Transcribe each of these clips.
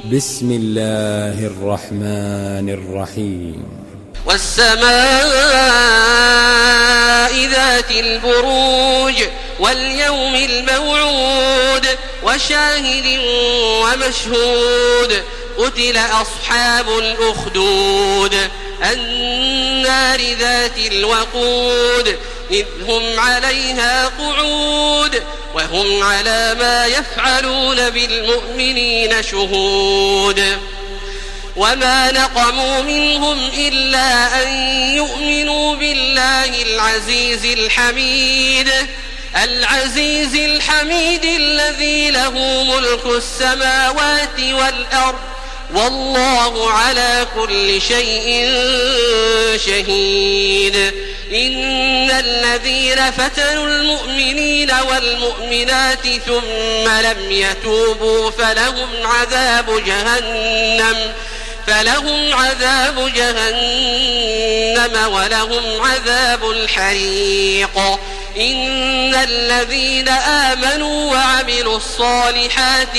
بسم الله الرحمن الرحيم. والسماء ذات البروج واليوم الموعود وشاهد ومشهود قتل أصحاب الأخدود النار ذات الوقود إذ هم عليها قعود وهم على ما يفعلون بالمؤمنين شهود وما نقموا منهم إلا أن يؤمنوا بالله العزيز الحميد الذي له ملك السماوات والأرض والله على كل شيء شهيد. إن الذين فتنوا المؤمنين والمؤمنات ثم لم يتوبوا فلهم عذاب جهنم ولهم عذاب الحريق. إن الذين آمنوا وعملوا الصالحات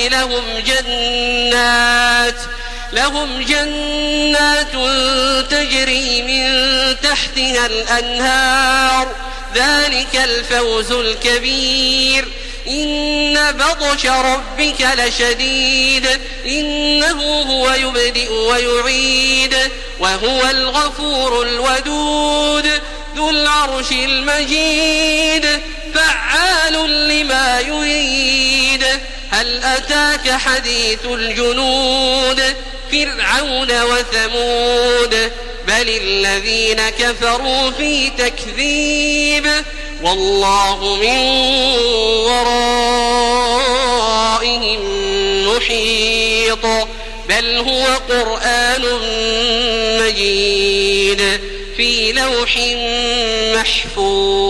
لهم جنات تجري من تحتها الأنهار ذلك الفوز الكبير. إن بطش ربك لشديد إنه هو يبدئ ويعيد وهو الغفور الودود ذو العرش المجيد فعال لما يريد. هل أتاك حديث الجنود فرعون وثمود بل الذين كفروا في تكذيب والله من ورائهم محيط بل هو قرآن مجيد في لوح محفوظ.